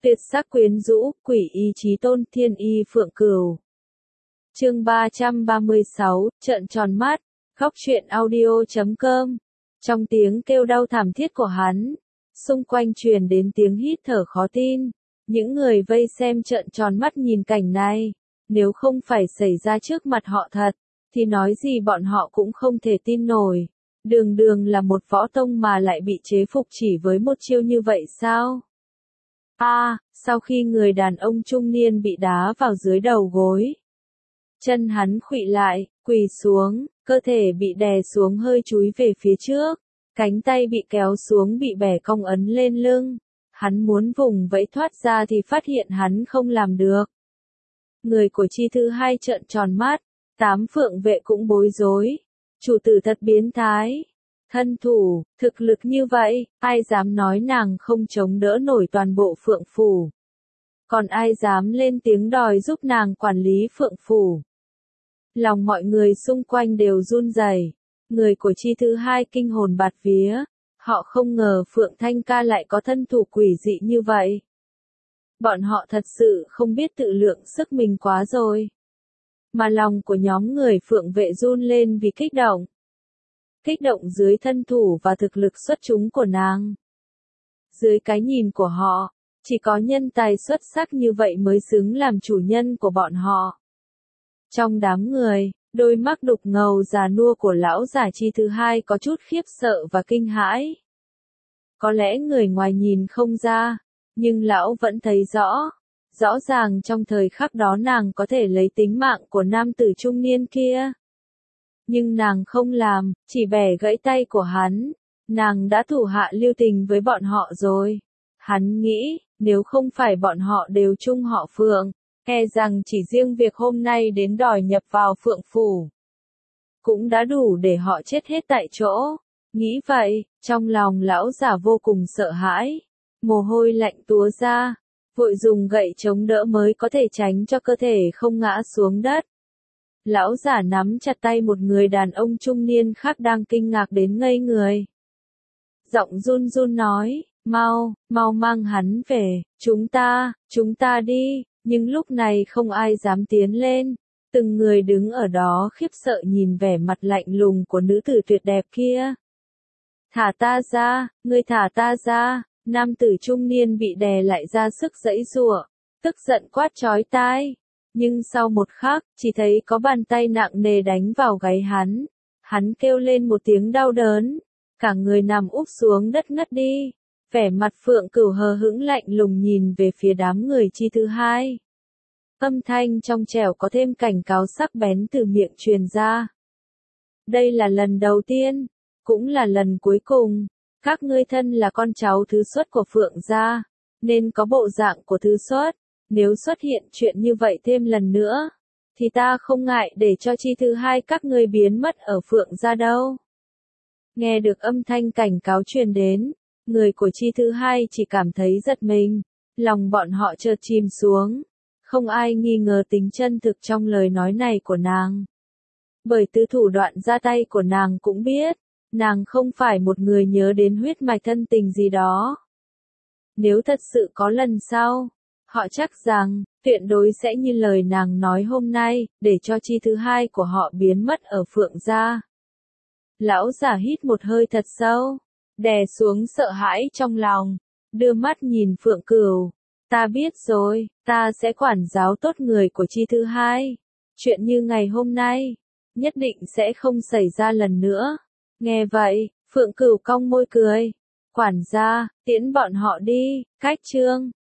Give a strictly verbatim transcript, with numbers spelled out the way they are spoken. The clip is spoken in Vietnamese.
Tuyệt sắc quyến rũ, quỷ y chí tôn, thiên y phượng cửu. Chương ba trăm ba mươi sáu, trợn tròn mắt, khóc chuyện audio chấm com. Trong tiếng kêu đau thảm thiết của hắn, xung quanh truyền đến tiếng hít thở khó tin. Những người vây xem trợn tròn mắt nhìn cảnh này, nếu không phải xảy ra trước mặt họ thật, thì nói gì bọn họ cũng không thể tin nổi. Đường đường là một võ tông mà lại bị chế phục chỉ với một chiêu như vậy sao? A, à, sau khi người đàn ông trung niên bị đá vào dưới đầu gối, chân hắn khuỵu lại, quỳ xuống, cơ thể bị đè xuống hơi chúi về phía trước, cánh tay bị kéo xuống bị bẻ cong ấn lên lưng. Hắn muốn vùng vẫy thoát ra thì phát hiện hắn không làm được. Người của chi thứ hai trợn tròn mắt, tám phượng vệ cũng bối rối. Chủ tử thật biến thái. Thân thủ, thực lực như vậy, ai dám nói nàng không chống đỡ nổi toàn bộ phượng phủ. Còn ai dám lên tiếng đòi giúp nàng quản lý phượng phủ. Lòng mọi người xung quanh đều run rẩy. Người của chi thứ hai kinh hồn bạt vía. Họ không ngờ Phượng Thanh Ca lại có thân thủ quỷ dị như vậy. Bọn họ thật sự không biết tự lượng sức mình quá rồi. Mà lòng của nhóm người Phượng vệ run lên vì kích động. Kích động dưới thân thủ và thực lực xuất chúng của nàng. Dưới cái nhìn của họ, chỉ có nhân tài xuất sắc như vậy mới xứng làm chủ nhân của bọn họ. Trong đám người, đôi mắt đục ngầu già nua của lão giả chi thứ hai có chút khiếp sợ và kinh hãi. Có lẽ người ngoài nhìn không ra, nhưng lão vẫn thấy rõ. Rõ ràng trong thời khắc đó nàng có thể lấy tính mạng của nam tử trung niên kia. Nhưng nàng không làm, chỉ bẻ gãy tay của hắn. Nàng đã thủ hạ lưu tình với bọn họ rồi. Hắn nghĩ, nếu không phải bọn họ đều chung họ Phượng, e rằng chỉ riêng việc hôm nay đến đòi nhập vào Phượng phủ cũng đã đủ để họ chết hết tại chỗ. Nghĩ vậy, trong lòng lão giả vô cùng sợ hãi. Mồ hôi lạnh túa ra, vội dùng gậy chống đỡ mới có thể tránh cho cơ thể không ngã xuống đất. Lão giả nắm chặt tay một người đàn ông trung niên khác đang kinh ngạc đến ngây người. Giọng run run nói, mau, mau mang hắn về, chúng ta, chúng ta đi. Nhưng lúc này không ai dám tiến lên. Từng người đứng ở đó khiếp sợ nhìn vẻ mặt lạnh lùng của nữ tử tuyệt đẹp kia. Thả ta ra, ngươi thả ta ra. Nam tử trung niên bị đè lại ra sức giãy giụa, tức giận quát chói tai. Nhưng sau một khắc, chỉ thấy có bàn tay nặng nề đánh vào gáy hắn. Hắn kêu lên một tiếng đau đớn, cả người nằm úp xuống đất ngất đi. Vẻ mặt Phượng Cửu hờ hững lạnh lùng nhìn về phía đám người chi thứ hai. Âm thanh trong trẻo có thêm cảnh cáo sắc bén từ miệng truyền ra. Đây là lần đầu tiên, cũng là lần cuối cùng. Các ngươi thân là con cháu thứ xuất của Phượng gia, nên có bộ dạng của thứ xuất. Nếu xuất hiện chuyện như vậy thêm lần nữa, thì ta không ngại để cho chi thứ hai các ngươi biến mất ở Phượng gia đâu. Nghe được âm thanh cảnh cáo truyền đến, người của chi thứ hai chỉ cảm thấy giật mình, lòng bọn họ chợt chìm xuống. Không ai nghi ngờ tính chân thực trong lời nói này của nàng. Bởi từ thủ đoạn ra tay của nàng cũng biết, nàng không phải một người nhớ đến huyết mạch thân tình gì đó. Nếu thật sự có lần sau, họ chắc rằng, tuyệt đối sẽ như lời nàng nói hôm nay, để cho chi thứ hai của họ biến mất ở Phượng gia. Lão giả hít một hơi thật sâu, đè xuống sợ hãi trong lòng, đưa mắt nhìn Phượng Cửu. Ta biết rồi, ta sẽ quản giáo tốt người của chi thứ hai. Chuyện như ngày hôm nay, nhất định sẽ không xảy ra lần nữa. Nghe vậy, Phượng Cửu cong môi cười. Quản gia, tiễn bọn họ đi, cách chương.